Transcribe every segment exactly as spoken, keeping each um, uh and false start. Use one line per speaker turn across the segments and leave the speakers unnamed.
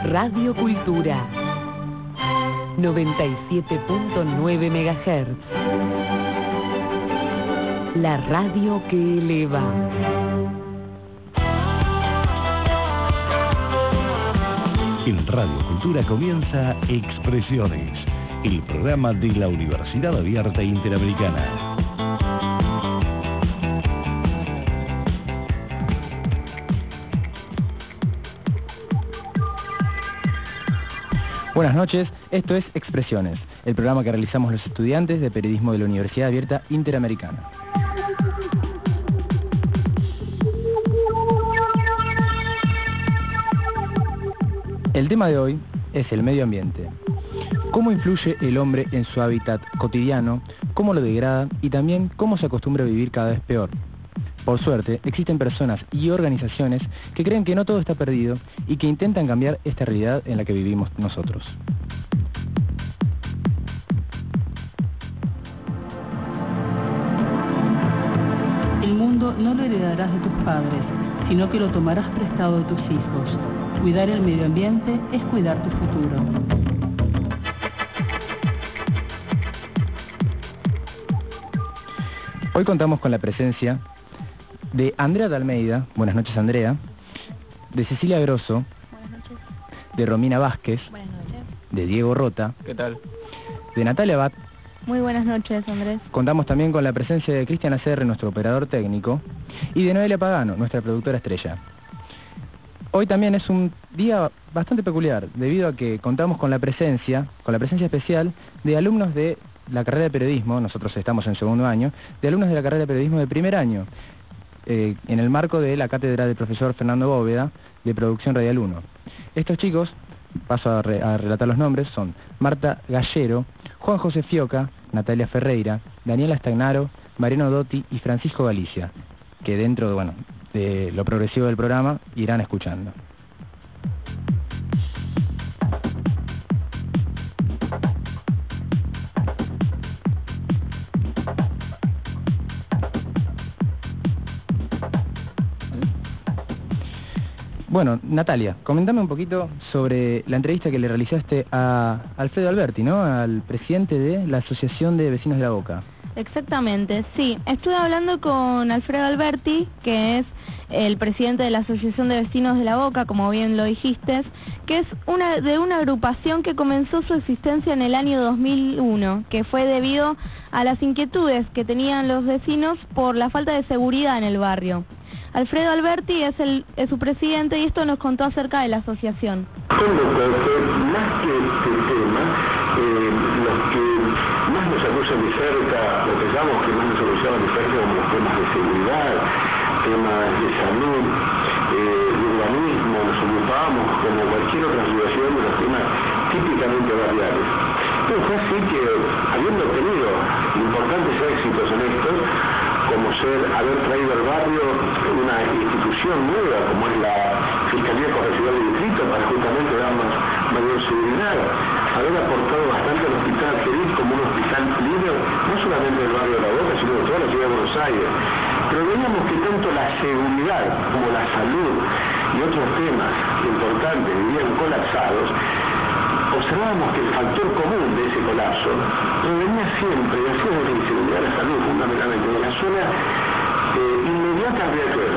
Radio Cultura, noventa y siete punto nueve megahertz. La radio que eleva.
En Radio Cultura comienza Expresiones, el programa de la Universidad Abierta Interamericana.
Buenas noches, esto es Expresiones, el programa que realizamos los estudiantes de periodismo de la Universidad Abierta Interamericana. El tema de hoy es el medio ambiente. ¿Cómo influye el hombre en su hábitat cotidiano? ¿Cómo lo degrada? Y también cómo se acostumbra a vivir cada vez peor. Por suerte, existen personas y organizaciones que creen que no todo está perdido y que intentan cambiar esta realidad en la que vivimos nosotros.
El mundo no lo heredarás de tus padres, sino que lo tomarás prestado de tus hijos. Cuidar el medio ambiente es cuidar tu futuro.
Hoy contamos con la presencia de Andrea de Almeida, buenas noches Andrea, de Cecilia Grosso,
buenas noches,
de Romina Vázquez,
buenas noches,
de Diego Rota,
¿qué tal?,
de Natalia Abad.
Muy buenas noches, Andrés.
Contamos también con la presencia de Cristian Acerre, nuestro operador técnico, y de Noelia Pagano, nuestra productora estrella. Hoy también es un día bastante peculiar, debido a que contamos con la presencia, con la presencia especial de alumnos de la carrera de periodismo, nosotros estamos en segundo año, de alumnos de la carrera de periodismo de primer año, eh, en el marco de la cátedra del profesor Fernando Bóveda de Producción Radial uno. Estos chicos, paso a, re, a relatar los nombres, son Marta Gallero, Juan José Fioca, Natalia Ferreira, Daniela Stagnaro, Mariano Dotti y Francisco Galicia, que dentro de, bueno, de lo progresivo del programa irán escuchando. Bueno, Natalia, comentame un poquito sobre la entrevista que le realizaste a Alfredo Alberti, ¿no? Al presidente de la Asociación de Vecinos de la Boca.
Exactamente, sí. Estuve hablando con Alfredo Alberti, que es el presidente de la Asociación de Vecinos de la Boca, como bien lo dijiste, que es una de una agrupación que comenzó su existencia en el año dos mil uno, que fue debido a las inquietudes que tenían los vecinos por la falta de seguridad en el barrio. Alfredo Alberti es, el, es su presidente y esto nos contó acerca de la asociación.
Tengo que, que más que este tema, eh, los que más nos acusan de cerca, lo que llamamos que más nos acusaban de cerca como los temas de seguridad, temas de salud, eh, de urbanismo, nos ocupábamos como cualquier otra situación de los temas típicamente barriales. Pero fue así que, habiendo tenido importantes éxitos en estos, como ser haber traído al barrio una institución nueva como es la Fiscalía Correccional del Distrito para justamente darnos mayor seguridad, haber aportado bastante al Hospital Argerich como un hospital líder, no solamente del barrio de La Boca, sino de toda la ciudad de Buenos Aires. Pero veíamos que tanto la seguridad como la salud y otros temas importantes vivían colapsados. Observábamos que el factor común de ese colapso provenía siempre, y así desde la inseguridad de la salud fundamentalmente, de la zona eh, inmediata al riachuelo.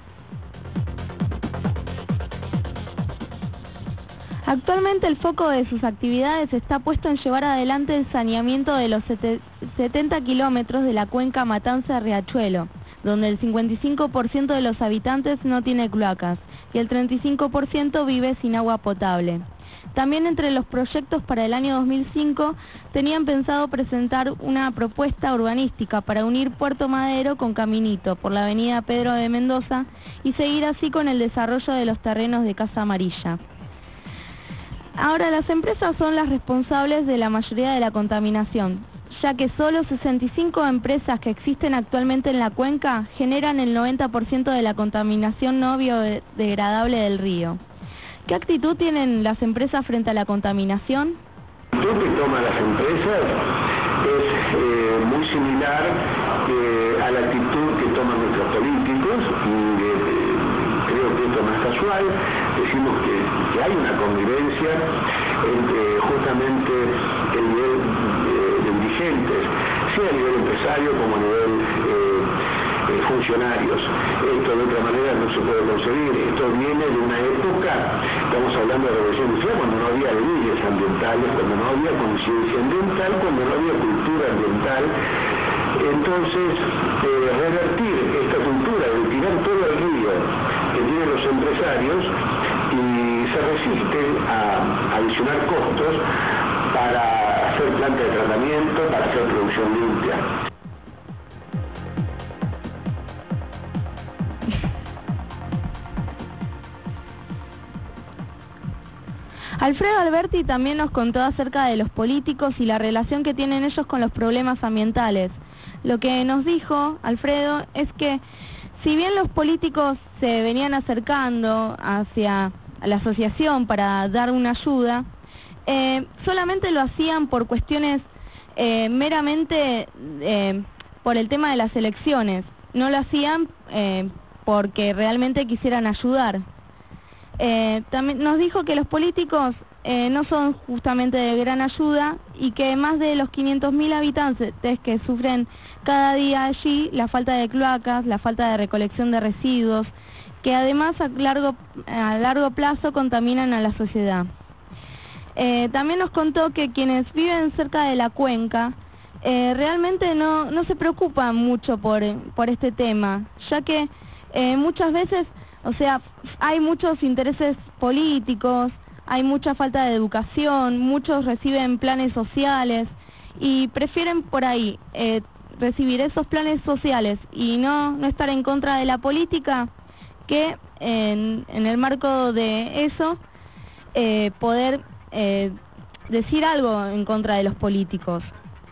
Actualmente el foco de sus actividades está puesto en llevar adelante el saneamiento de los setenta kilómetros de la cuenca Matanza-Riachuelo, donde el cincuenta y cinco por ciento de los habitantes no tiene cloacas y el treinta y cinco por ciento vive sin agua potable. También entre los proyectos para el año dos mil cinco tenían pensado presentar una propuesta urbanística para unir Puerto Madero con Caminito por la avenida Pedro de Mendoza y seguir así con el desarrollo de los terrenos de Casa Amarilla. Ahora, las empresas son las responsables de la mayoría de la contaminación, ya que solo sesenta y cinco empresas que existen actualmente en la cuenca generan el noventa por ciento de la contaminación no biodegradable del río. ¿Qué actitud tienen las empresas frente a la contaminación?
La actitud que toman las empresas es eh, muy similar eh, a la actitud que toman nuestros políticos, y eh, creo que esto no es casual. Decimos que, que que hay una convivencia entre justamente el nivel eh, de dirigentes, sea a nivel empresario como a nivel eh, eh, funcionarios. Esto de otra manera no se puede conseguir. Esto viene de una época, estamos hablando de la revolución industrial, cuando no había leyes ambientales, cuando no había conciencia ambiental, cuando no había cultura ambiental. Entonces, eh, revertir esta cultura de tirar todo el río que tienen los empresarios y se resisten a adicionar costos para hacer plantas de tratamiento, para hacer producción limpia.
Alfredo Alberti también nos contó acerca de los políticos y la relación que tienen ellos con los problemas ambientales. Lo que nos dijo Alfredo es que si bien los políticos se venían acercando hacia la asociación para dar una ayuda, eh, solamente lo hacían por cuestiones eh, meramente eh, por el tema de las elecciones. No lo hacían eh, porque realmente quisieran ayudar. Eh, también nos dijo que los políticos eh, no son justamente de gran ayuda y que más de los quinientos mil habitantes que sufren cada día allí la falta de cloacas, la falta de recolección de residuos, que además a largo, a largo plazo contaminan a la sociedad. Eh, también nos contó que quienes viven cerca de la cuenca eh, realmente no, no se preocupan mucho por, por este tema, ya que eh, muchas veces, o sea, hay muchos intereses políticos, hay mucha falta de educación, muchos reciben planes sociales y prefieren por ahí eh, recibir esos planes sociales y no, no estar en contra de la política, que en, en el marco de eso eh, poder eh, decir algo en contra de los políticos.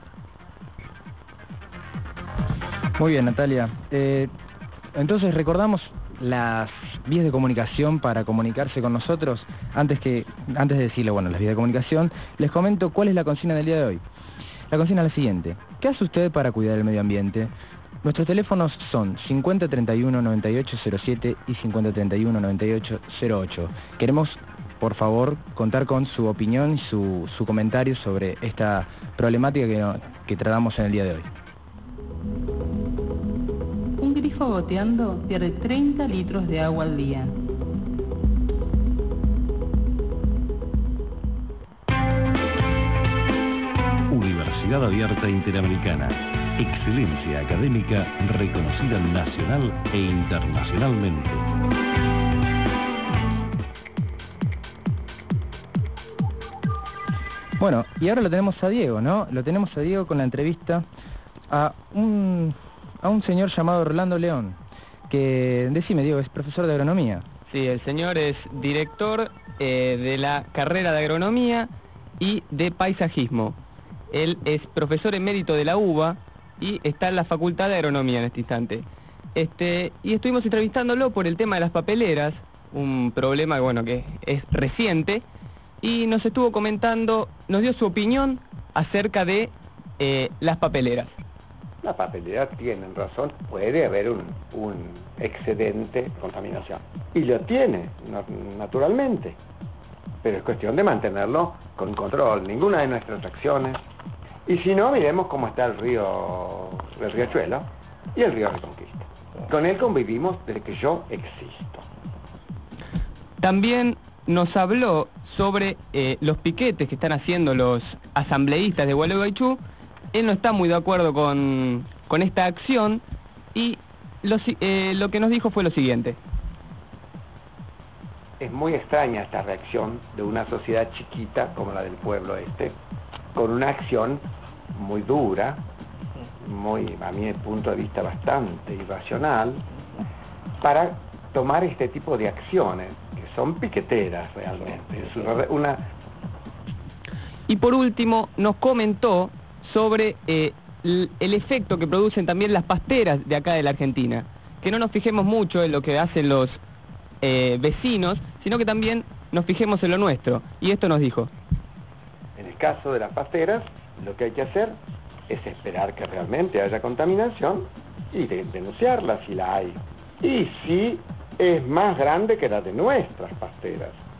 Muy bien, Natalia. Eh, entonces recordamos las vías de comunicación para comunicarse con nosotros. Antes que antes de decirle, bueno, las vías de comunicación, les comento cuál es la consigna del día de hoy. La consigna es la siguiente: ¿qué hace usted para cuidar el medio ambiente? Nuestros teléfonos son cincuenta treinta y uno noventa y ocho cero siete y cincuenta treinta y uno noventa y ocho cero ocho. Queremos, por favor, contar con su opinión y su, su comentario sobre esta problemática que, que tratamos en el día de hoy.
Un grifo goteando pierde treinta litros de agua al día.
Universidad Abierta Interamericana. Excelencia académica reconocida nacional e internacionalmente.
Bueno, y ahora lo tenemos a Diego, ¿no? Lo tenemos a Diego con la entrevista a un... a un señor llamado Orlando León, que, decime Diego, es profesor de agronomía.
Sí, el señor es director eh, de la carrera de agronomía y de paisajismo. Él es profesor emérito de la UBA y está en la Facultad de Agronomía en este instante. Este, y estuvimos entrevistándolo por el tema de las papeleras, un problema bueno, que es reciente, y nos estuvo comentando, nos dio su opinión acerca de eh, las papeleras.
La papelera tienen razón, puede haber un, un excedente de contaminación. Y lo tiene, no, naturalmente. Pero es cuestión de mantenerlo con control. Ninguna de nuestras acciones. Y si no, miremos cómo está el río, el Riachuelo y el río Reconquista. Con él convivimos desde que yo existo.
También nos habló sobre eh, los piquetes que están haciendo los asambleístas de Gualeguaychú. Él no está muy de acuerdo con, con esta acción y lo, eh, lo que nos dijo fue lo siguiente.
Es muy extraña esta reacción de una sociedad chiquita como la del pueblo este, con una acción muy dura, muy, a mi punto de vista, bastante irracional, para tomar este tipo de acciones, que son piqueteras realmente. Es una, una...
Y por último, nos comentó sobre eh, el efecto que producen también las pasteras de acá de la Argentina. Que no nos fijemos mucho en lo que hacen los eh, vecinos, sino que también nos fijemos en lo nuestro. Y esto nos dijo.
En el caso de las pasteras, lo que hay que hacer es esperar que realmente haya contaminación y de, denunciarla si la hay. Y si es más grande que la de nuestras pasteras.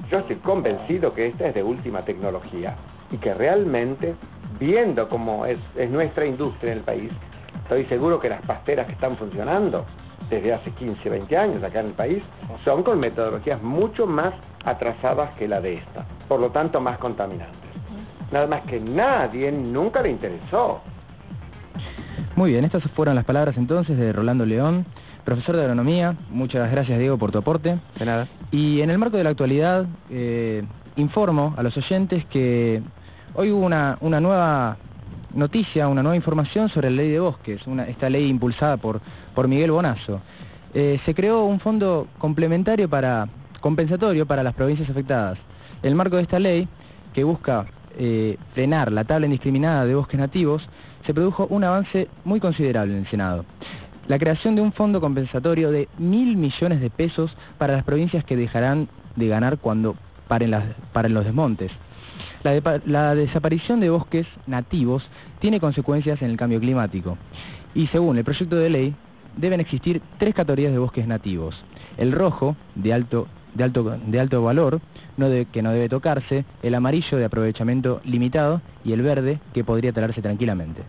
yo estoy convencido que esta es de última tecnología y que realmente, viendo cómo es, es nuestra industria en el país, estoy seguro que las pasteras que están funcionando desde hace quince, veinte años acá en el país son con metodologías mucho más atrasadas que la de esta, por lo tanto más contaminantes. Nada más que nadie nunca le interesó.
Muy bien, estas fueron las palabras entonces de Rolando León, profesor de agronomía. Muchas gracias, Diego, por tu aporte.
De nada.
Y en el marco de la actualidad, eh, informo a los oyentes que hoy hubo una, una nueva noticia, una nueva información sobre la ley de bosques, una, esta ley impulsada por, por Miguel Bonazo. Eh, se creó un fondo complementario para, compensatorio para las provincias afectadas. En el marco de esta ley, que busca eh, frenar la tala indiscriminada de bosques nativos, se produjo un avance muy considerable en el Senado. La creación de un fondo compensatorio de mil millones de pesos para las provincias que dejarán de ganar cuando paren, las, paren los desmontes. La, de, la desaparición de bosques nativos tiene consecuencias en el cambio climático y según el proyecto de ley deben existir tres categorías de bosques nativos. El rojo, de alto, de alto, de alto valor, no de, que no debe tocarse, el amarillo de aprovechamiento limitado y el verde que podría talarse tranquilamente.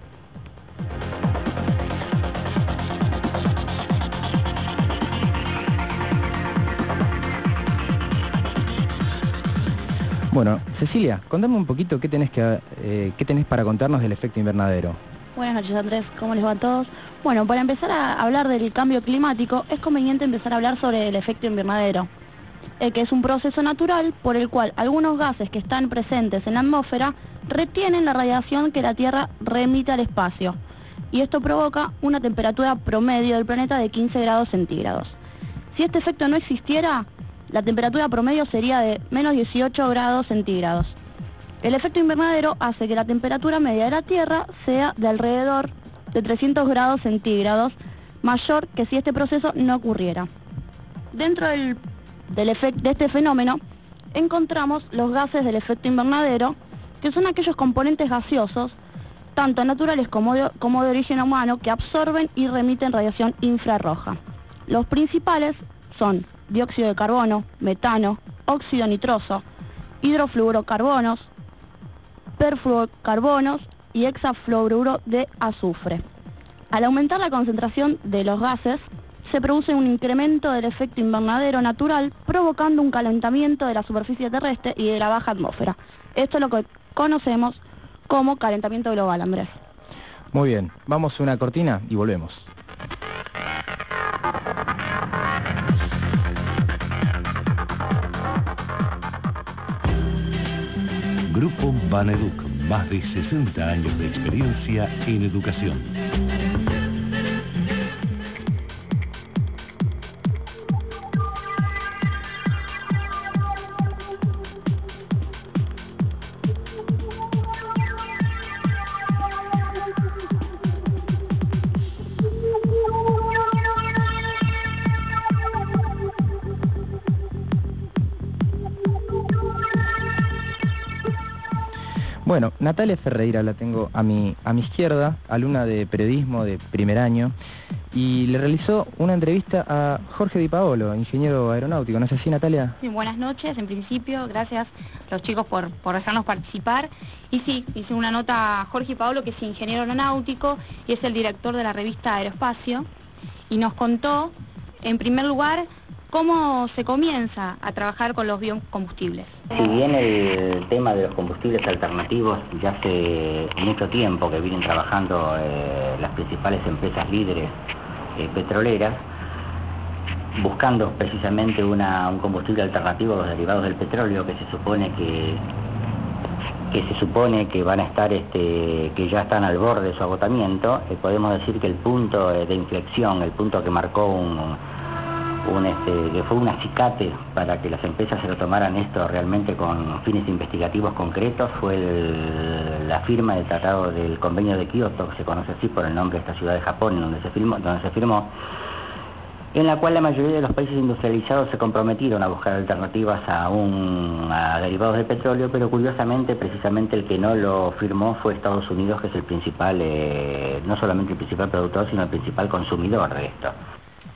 Bueno, Cecilia, contame un poquito qué tenés, que, eh, qué tenés para contarnos del efecto invernadero.
Buenas noches, Andrés, ¿cómo les va a todos? Bueno, para empezar a hablar del cambio climático, es conveniente empezar a hablar sobre el efecto invernadero, eh, que es un proceso natural por el cual algunos gases que están presentes en la atmósfera retienen la radiación que la Tierra remite al espacio, y esto provoca una temperatura promedio del planeta de quince grados centígrados. Si este efecto no existiera, la temperatura promedio sería de menos dieciocho grados centígrados. El efecto invernadero hace que la temperatura media de la Tierra sea de alrededor de trescientos grados centígrados, mayor que si este proceso no ocurriera. Dentro del, del efecto, de este fenómeno encontramos los gases del efecto invernadero, que son aquellos componentes gaseosos, tanto naturales como de, como de origen humano, que absorben y remiten radiación infrarroja. Los principales son dióxido de carbono, metano, óxido nitroso, hidrofluorocarbonos, perfluorocarbonos y hexafluoruro de azufre. Al aumentar la concentración de los gases, se produce un incremento del efecto invernadero natural, provocando un calentamiento de la superficie terrestre y de la baja atmósfera. Esto es lo que conocemos como calentamiento global, Andrés.
Muy bien, vamos a una cortina y volvemos.
Grupo Baneduc, más de sesenta años de experiencia en educación.
Bueno, Natalia Ferreira la tengo a mi, a mi izquierda, alumna de periodismo de primer año, y le realizó una entrevista a Jorge Di Paolo, ingeniero aeronáutico. ¿No es así, Natalia?
Sí, buenas noches, en principio, gracias a los chicos por, por dejarnos participar. Y sí, hice una nota a Jorge Di Paolo, que es ingeniero aeronáutico y es el director de la revista Aeroespacio, y nos contó, en primer lugar, cómo se comienza a trabajar con los biocombustibles.
Si bien el tema de los combustibles alternativos ya hace mucho tiempo que vienen trabajando eh, las principales empresas líderes eh, petroleras, buscando precisamente una, un combustible alternativo a los derivados del petróleo, que se supone que que se supone que van a estar, este, que ya están al borde de su agotamiento, eh, podemos decir que el punto de inflexión, el punto que marcó un Un, este, que fue un acicate para que las empresas se lo tomaran esto realmente con fines investigativos concretos, fue el, la firma del tratado del convenio de Kioto, que se conoce así por el nombre de esta ciudad de Japón, donde se firmó, donde se firmó, en la cual la mayoría de los países industrializados se comprometieron a buscar alternativas a, un, a derivados de petróleo, pero curiosamente precisamente el que no lo firmó fue Estados Unidos, que es el principal, eh, no solamente el principal productor, sino el principal consumidor de esto.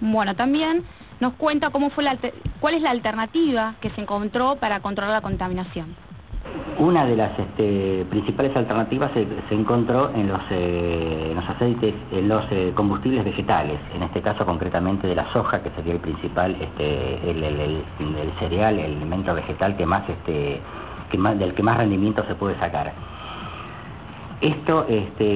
Bueno, también nos cuenta cómo fue la, cuál es la alternativa que se encontró para controlar la contaminación.
Una de las este, principales alternativas se, se encontró en los, eh, en los aceites, en los eh, combustibles vegetales, en este caso concretamente de la soja, que sería el principal, este, el, el, el, el cereal, el alimento vegetal que más, este, que más, del que más rendimiento se puede sacar. Esto,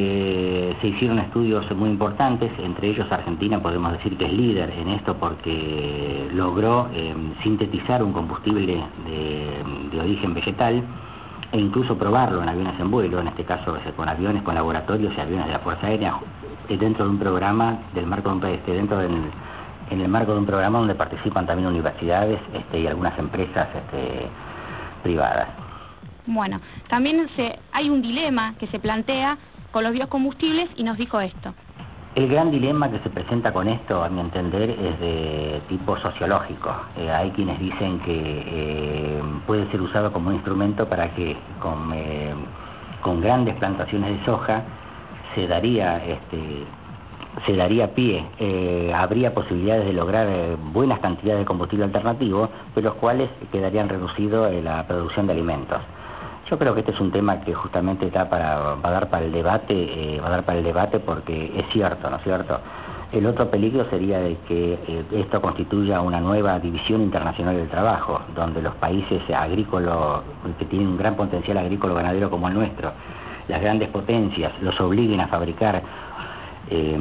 este, se hicieron estudios muy importantes, entre ellos Argentina podemos decir que es líder en esto porque logró eh, sintetizar un combustible de, de origen vegetal e incluso probarlo en aviones en vuelo, en este caso con aviones, con laboratorios y aviones de la Fuerza Aérea, dentro de un programa, del marco de un, este, dentro del, en el marco de un programa donde participan también universidades este, y algunas empresas este, privadas.
Bueno, también se, hay un dilema que se plantea con los biocombustibles y nos dijo esto.
El gran dilema que se presenta con esto, a mi entender, es de tipo sociológico. Eh, hay quienes dicen que eh, puede ser usado como un instrumento para que con, eh, con grandes plantaciones de soja se daría, este, se daría pie, eh, habría posibilidades de lograr eh, buenas cantidades de combustible alternativo, pero los cuales quedarían reducidos en la producción de alimentos. Yo creo que este es un tema que justamente está para, va a dar para el debate, eh, va a dar para el debate porque es cierto, ¿no es cierto? El otro peligro sería de que eh, esto constituya una nueva división internacional del trabajo, donde los países agrícolas, que tienen un gran potencial agrícola ganadero como el nuestro, las grandes potencias, los obliguen a fabricar, eh,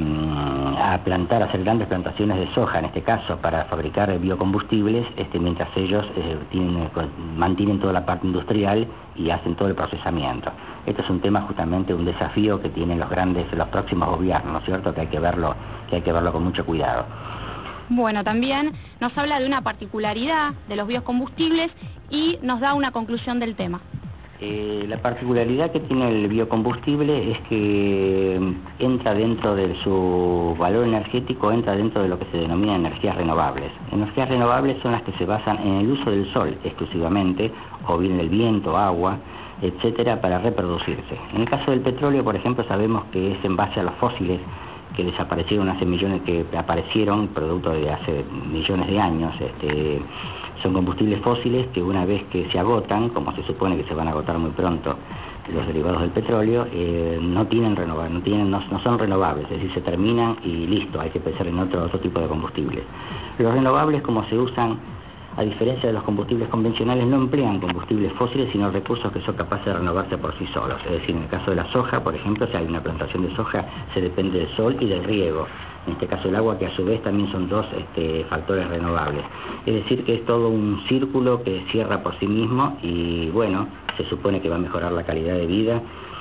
a plantar, a hacer grandes plantaciones de soja, en este caso, para fabricar biocombustibles, este, mientras ellos eh, tienen, mantienen toda la parte industrial y hacen todo el procesamiento. Este es un tema justamente, un desafío que tienen los grandes, los próximos gobiernos, ¿no es cierto?, que hay que verlo, que hay que verlo con mucho cuidado.
Bueno, también nos habla de una particularidad de los biocombustibles y nos da una conclusión del tema.
Eh, la particularidad que tiene el biocombustible es que entra dentro de su valor energético, entra dentro de lo que se denomina energías renovables. Energías renovables son las que se basan en el uso del sol exclusivamente, o bien el viento, agua, etcétera, para reproducirse. En el caso del petróleo, por ejemplo, sabemos que es en base a los fósiles que desaparecieron hace millones, que aparecieron producto de hace millones de años. Este, son combustibles fósiles que una vez que se agotan, como se supone que se van a agotar muy pronto los derivados del petróleo, eh, no tienen renovar, no tienen, no, no son renovables, es decir, se terminan y listo, hay que pensar en otro, otro tipo de combustibles. Los renovables, como se usan, a diferencia de los combustibles convencionales, no emplean combustibles fósiles, sino recursos que son capaces de renovarse por sí solos. Es decir, en el caso de la soja, por ejemplo, si hay una plantación de soja, se depende del sol y del riego. En este caso el agua, que a su vez también son dos este, factores renovables. Es decir, que es todo un círculo que cierra por sí mismo y, bueno, se supone que va a mejorar la calidad de vida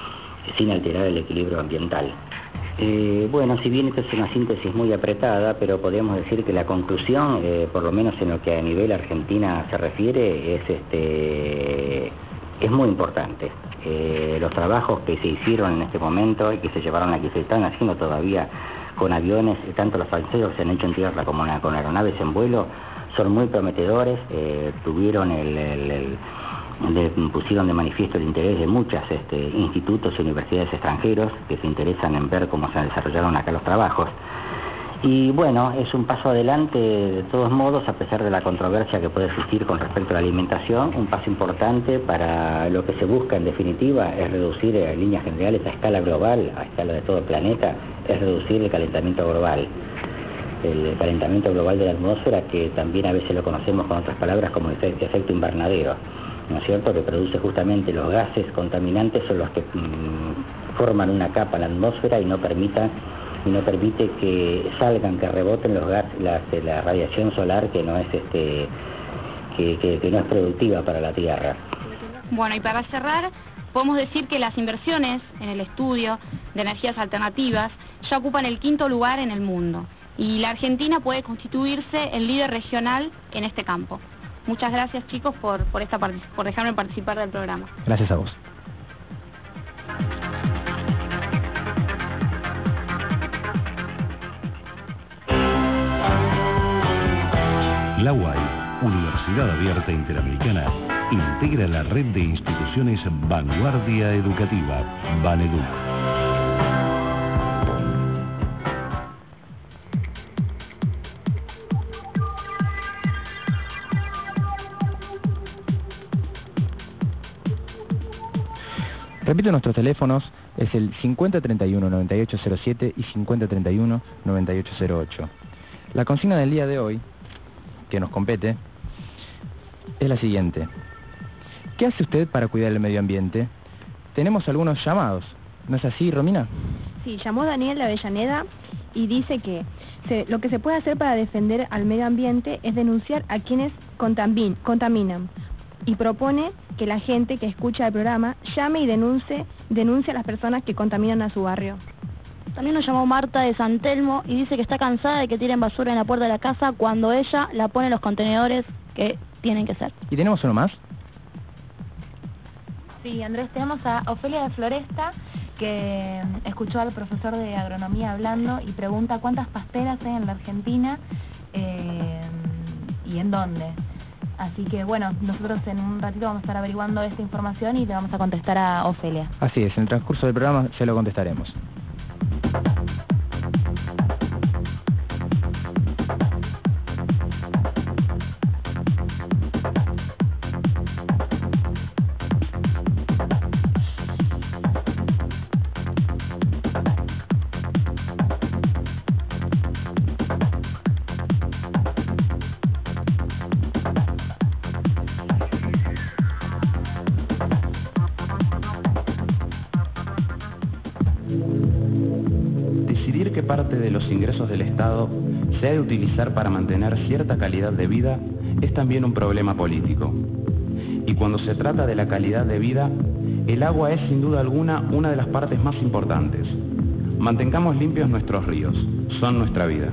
sin alterar el equilibrio ambiental. Eh, bueno, si bien esta es una síntesis muy apretada, pero podríamos decir que la conclusión, eh, por lo menos en lo que a nivel Argentina se refiere, es, este, es muy importante. Eh, los trabajos que se hicieron en este momento y que se llevaron aquí, se están haciendo todavía con aviones, tanto los franceses que se han hecho en tierra como una, con aeronaves en vuelo, son muy prometedores, eh, tuvieron el... el, el Le pusieron de manifiesto el interés de muchos este, institutos y universidades extranjeros que se interesan en ver cómo se desarrollaron acá los trabajos. Y bueno, es un paso adelante de todos modos, a pesar de la controversia que puede existir con respecto a la alimentación, un paso importante para lo que se busca en definitiva es reducir en líneas generales a escala global, a escala de todo el planeta, es reducir el calentamiento global. El calentamiento global de la atmósfera, que también a veces lo conocemos con otras palabras como el efecto invernadero, ¿no es cierto?, que produce justamente los gases contaminantes, son los que mmm, forman una capa en la atmósfera y no permita, y no permite que salgan, que reboten los gases, la, la radiación solar que no es este que, que, que no es productiva para la Tierra.
Bueno, y para cerrar, podemos decir que las inversiones en el estudio de energías alternativas ya ocupan el quinto lugar en el mundo, y la Argentina puede constituirse el líder regional en este campo. Muchas gracias, chicos, por, por, esta, por dejarme participar del programa.
Gracias a vos.
La U A I, Universidad Abierta Interamericana, integra la red de instituciones Vanguardia Educativa, Baneduc.
Repito, nuestros teléfonos es el cincuenta treinta y uno noventa y ocho cero siete y cincuenta treinta y uno noventa y ocho cero ocho. La consigna del día de hoy, que nos compete, es la siguiente. ¿Qué hace usted para cuidar el medio ambiente? Tenemos algunos llamados, ¿no es así, Romina?
Sí, llamó Daniel de Avellaneda y dice que se, lo que se puede hacer para defender al medio ambiente es denunciar a quienes contamin, contaminan y propone que la gente que escucha el programa llame y denuncie, denuncie a las personas que contaminan a su barrio.
También nos llamó Marta de San Telmo y dice que está cansada de que tiren basura en la puerta de la casa cuando ella la pone en los contenedores que tienen que ser.
¿Y tenemos uno más?
Sí, Andrés, tenemos a Ofelia de Floresta, que escuchó al profesor de agronomía hablando y pregunta cuántas pasteras hay en la Argentina eh, y en dónde. Así que bueno, nosotros en un ratito vamos a estar averiguando esta información y le vamos a contestar a Ofelia.
Así es, en el transcurso del programa se lo contestaremos.
Parte de los ingresos del Estado se ha de utilizar para mantener cierta calidad de vida es también un problema político. Y cuando se trata de la calidad de vida, el agua es sin duda alguna una de las partes más importantes. Mantengamos limpios nuestros ríos, son nuestra vida.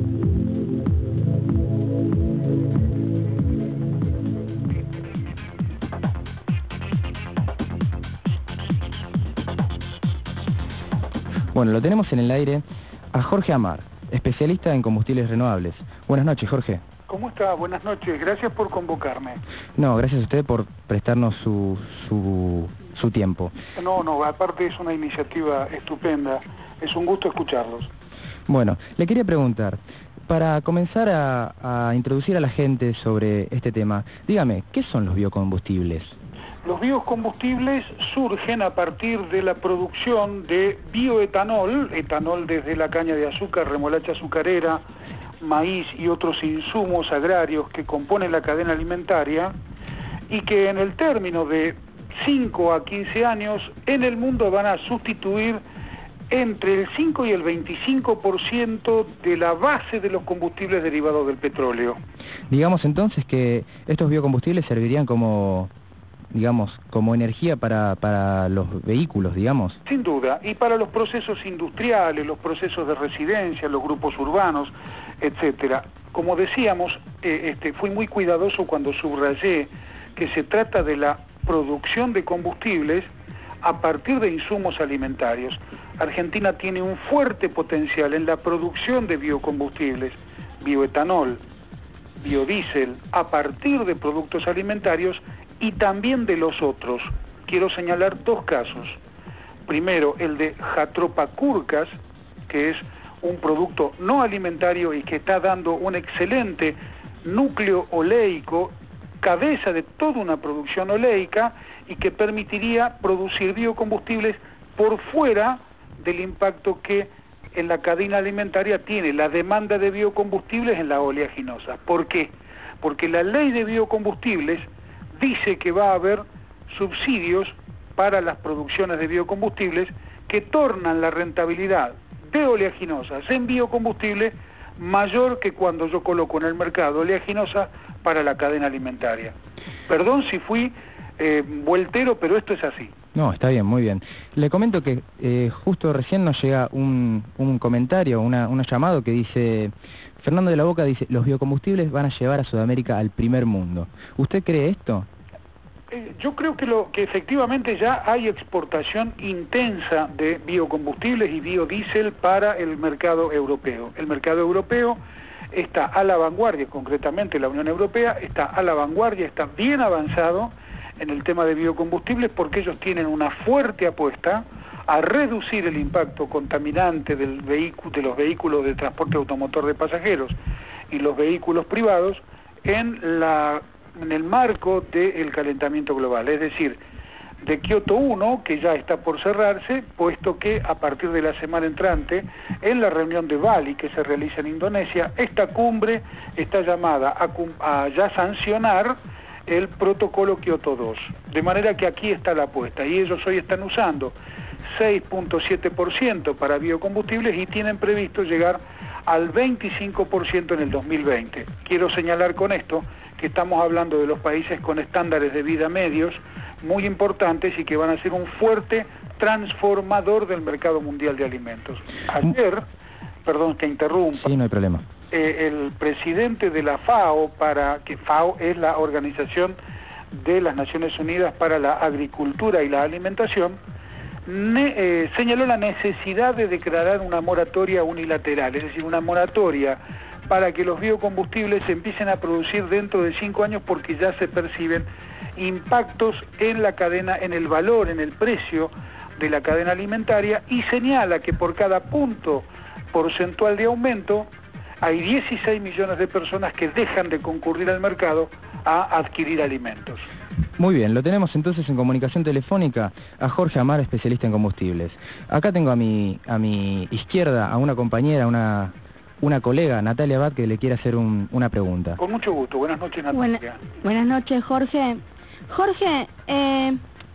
Bueno, lo tenemos en el aire a Jorge Amar, especialista en combustibles renovables. Buenas noches, Jorge.
¿Cómo está? Buenas noches. Gracias por convocarme.
No, gracias a usted por prestarnos su, su, su tiempo.
No, no, aparte es una iniciativa estupenda. Es un gusto escucharlos.
Bueno, le quería preguntar, para comenzar a, a introducir a la gente sobre este tema, dígame, ¿qué son los biocombustibles?
Los biocombustibles surgen a partir de la producción de bioetanol, etanol desde la caña de azúcar, remolacha azucarera, maíz y otros insumos agrarios que componen la cadena alimentaria y que en el término de cinco a quince años en el mundo van a sustituir entre el cinco y el veinticinco por ciento de la base de los combustibles derivados del petróleo.
Digamos entonces que estos biocombustibles servirían como... digamos, como energía para, para los vehículos, digamos.
Sin duda, y para los procesos industriales, los procesos de residencia, los grupos urbanos, etcétera. Como decíamos, eh, este, fui muy cuidadoso cuando subrayé que se trata de la producción de combustibles a partir de insumos alimentarios. Argentina tiene un fuerte potencial en la producción de biocombustibles, bioetanol, biodiesel, a partir de productos alimentarios y también de los otros. Quiero señalar dos casos. Primero, el de Jatropha curcas, que es un producto no alimentario y que está dando un excelente núcleo oleico, cabeza de toda una producción oleica, y que permitiría producir biocombustibles por fuera del impacto que en la cadena alimentaria tiene la demanda de biocombustibles en la oleaginosa. ¿Por qué? Porque la ley de biocombustibles dice que va a haber subsidios para las producciones de biocombustibles que tornan la rentabilidad de oleaginosas en biocombustible mayor que cuando yo coloco en el mercado oleaginosa para la cadena alimentaria. Perdón si fui eh, vueltero, pero esto es así.
No, está bien, muy bien. Le comento que eh, justo recién nos llega un, un comentario, una, un llamado que dice... Fernando de la Boca dice, los biocombustibles van a llevar a Sudamérica al primer mundo. ¿Usted cree esto?
Eh, yo creo que, lo, que efectivamente ya hay exportación intensa de biocombustibles y biodiesel para el mercado europeo. El mercado europeo está a la vanguardia, concretamente la Unión Europea está a la vanguardia, está bien avanzado en el tema de biocombustibles porque ellos tienen una fuerte apuesta a reducir el impacto contaminante del vehículo, de los vehículos de transporte automotor de pasajeros y los vehículos privados en, la, en el marco del calentamiento global. Es decir, de Kioto uno, que ya está por cerrarse, puesto que a partir de la semana entrante, en la reunión de Bali que se realiza en Indonesia, esta cumbre está llamada a, a ya sancionar el protocolo Kioto dos. De manera que aquí está la apuesta, y ellos hoy están usando seis punto siete por ciento para biocombustibles y tienen previsto llegar al veinticinco por ciento en el dos mil veinte. Quiero señalar con esto que estamos hablando de los países con estándares de vida medios muy importantes y que van a ser un fuerte transformador del mercado mundial de alimentos. Ayer, perdón que interrumpa,
sí, no hay problema.
Eh, el presidente de la FAO, para que FAO es la Organización de las Naciones Unidas para la Agricultura y la Alimentación, ne, eh, señaló la necesidad de declarar una moratoria unilateral, es decir, una moratoria para que los biocombustibles se empiecen a producir dentro de cinco años porque ya se perciben impactos en la cadena, en el valor, en el precio de la cadena alimentaria, y señala que por cada punto porcentual de aumento hay dieciséis millones de personas que dejan de concurrir al mercado a adquirir alimentos.
Muy bien, lo tenemos entonces en comunicación telefónica a Jorge Amar, especialista en combustibles. Acá tengo a mi, a mi izquierda a una compañera, una... una colega, Natalia Abad, que le quiere hacer un, una pregunta.
Con mucho gusto. Buenas noches, Natalia.
Buena, buenas noches, Jorge. Jorge, eh,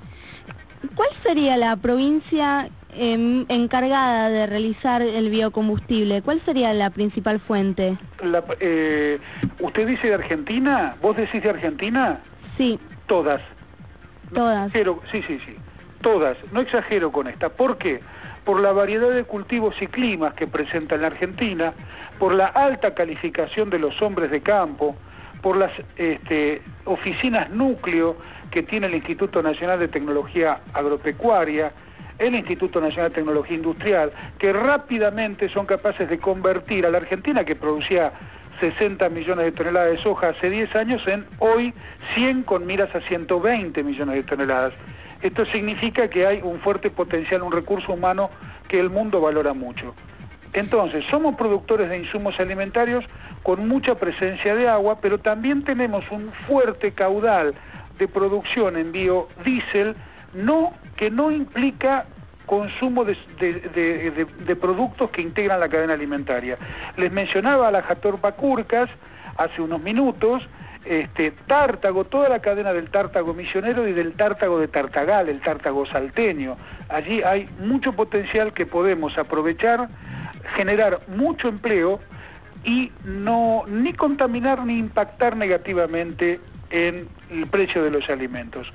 ¿cuál sería la provincia eh, encargada de realizar el biocombustible? ¿Cuál sería la principal fuente?
La, eh, ¿Usted dice de Argentina? ¿Vos decís de Argentina?
Sí.
Todas.
Todas.
Exagero, sí, sí, sí. Todas. No exagero con esta. ¿Por qué? Por la variedad de cultivos y climas que presenta la Argentina, por la alta calificación de los hombres de campo, por las este, oficinas núcleo que tiene el Instituto Nacional de Tecnología Agropecuaria, el Instituto Nacional de Tecnología Industrial, que rápidamente son capaces de convertir a la Argentina, que producía sesenta millones de toneladas de soja hace diez años, en hoy cien con miras a ciento veinte millones de toneladas. Esto significa que hay un fuerte potencial, un recurso humano que el mundo valora mucho. Entonces, somos productores de insumos alimentarios con mucha presencia de agua, pero también tenemos un fuerte caudal de producción en biodiesel, no, que no implica consumo de, de, de, de, de productos que integran la cadena alimentaria. Les mencionaba a la Jator Pacurcas hace unos minutos, este tártago, toda la cadena del tártago misionero y del tártago de Tartagal, el tártago salteño. Allí hay mucho potencial que podemos aprovechar, generar mucho empleo y no ni contaminar ni impactar negativamente en el precio de los alimentos.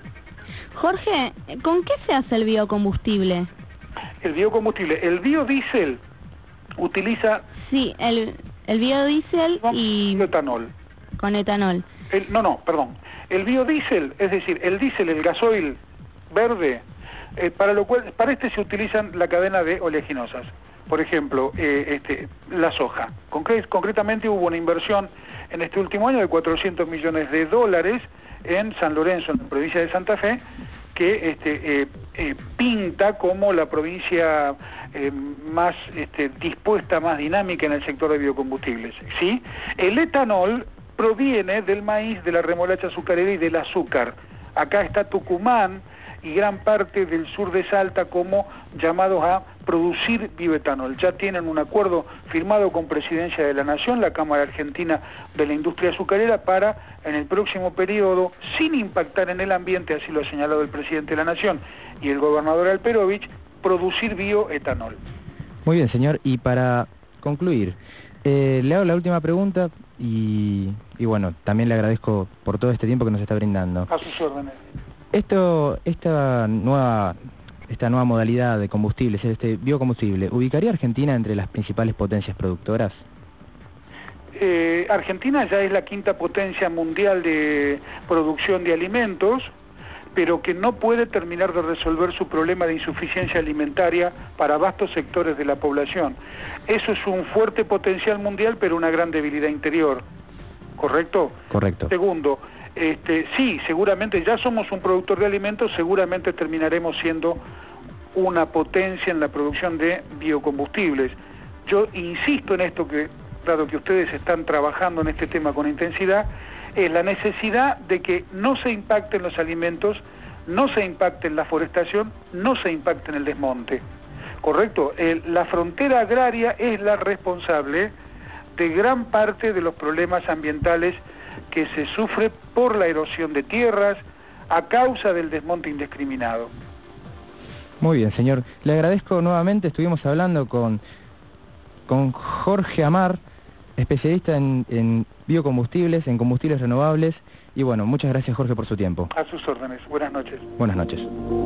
Jorge, ¿con qué se hace el biocombustible?
El biocombustible, el biodiesel utiliza...
Sí, el, el biodiesel y...
etanol.
Con etanol.
El, no, no, perdón. El biodiesel, es decir, el diésel, el gasoil verde, eh, para lo cual, para este se utilizan la cadena de oleaginosas. Por ejemplo, eh, este, la soja. Concre concretamente hubo una inversión en este último año de cuatrocientos millones de dólares en San Lorenzo, en la provincia de Santa Fe, que este, eh, eh, pinta como la provincia eh, más este, dispuesta, más dinámica en el sector de biocombustibles. ¿Sí? El etanol proviene del maíz, de la remolacha azucarera y del azúcar. Acá está Tucumán y gran parte del sur de Salta como llamados a producir bioetanol. Ya tienen un acuerdo firmado con Presidencia de la Nación, la Cámara Argentina de la Industria Azucarera, para en el próximo periodo, sin impactar en el ambiente, así lo ha señalado el Presidente de la Nación y el gobernador Alperovich, producir bioetanol.
Muy bien, señor. Y para concluir, eh, le hago la última pregunta y, y bueno, también le agradezco por todo este tiempo que nos está brindando.
A sus órdenes.
Esto, esta nueva, esta nueva modalidad de combustibles, este biocombustible, ¿ubicaría a Argentina entre las principales potencias productoras?
Eh, Argentina ya es la quinta potencia mundial de producción de alimentos, pero que no puede terminar de resolver su problema de insuficiencia alimentaria para vastos sectores de la población. Eso es un fuerte potencial mundial, pero una gran debilidad interior. ¿Correcto?
Correcto.
Segundo, este, sí, seguramente ya somos un productor de alimentos, seguramente terminaremos siendo una potencia en la producción de biocombustibles. Yo insisto en esto, que dado que ustedes están trabajando en este tema con intensidad, es la necesidad de que no se impacten los alimentos no se impacte en la forestación, no se impacte en el desmonte. ¿Correcto? El, la frontera agraria es la responsable de gran parte de los problemas ambientales que se sufre por la erosión de tierras a causa del desmonte indiscriminado.
Muy bien, señor. Le agradezco nuevamente. Estuvimos hablando con, con Jorge Amar, especialista en, en biocombustibles, en combustibles renovables. Y bueno, muchas gracias, Jorge, por su tiempo.
A sus órdenes. Buenas noches.
Buenas noches.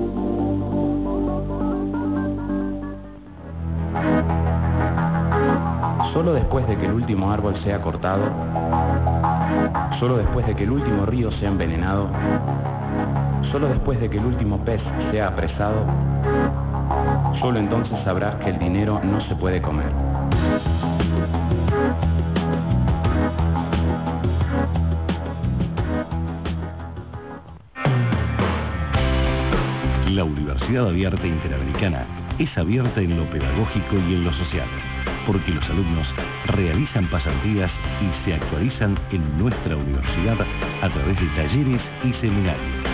Solo después de que el último árbol sea cortado, solo después de que el último río sea envenenado, solo después de que el último pez sea apresado, solo entonces sabrás que el dinero no se puede comer.
La Universidad Abierta Interamericana es abierta en lo pedagógico y en lo social, porque los alumnos realizan pasantías y se actualizan en nuestra universidad a través de talleres y seminarios.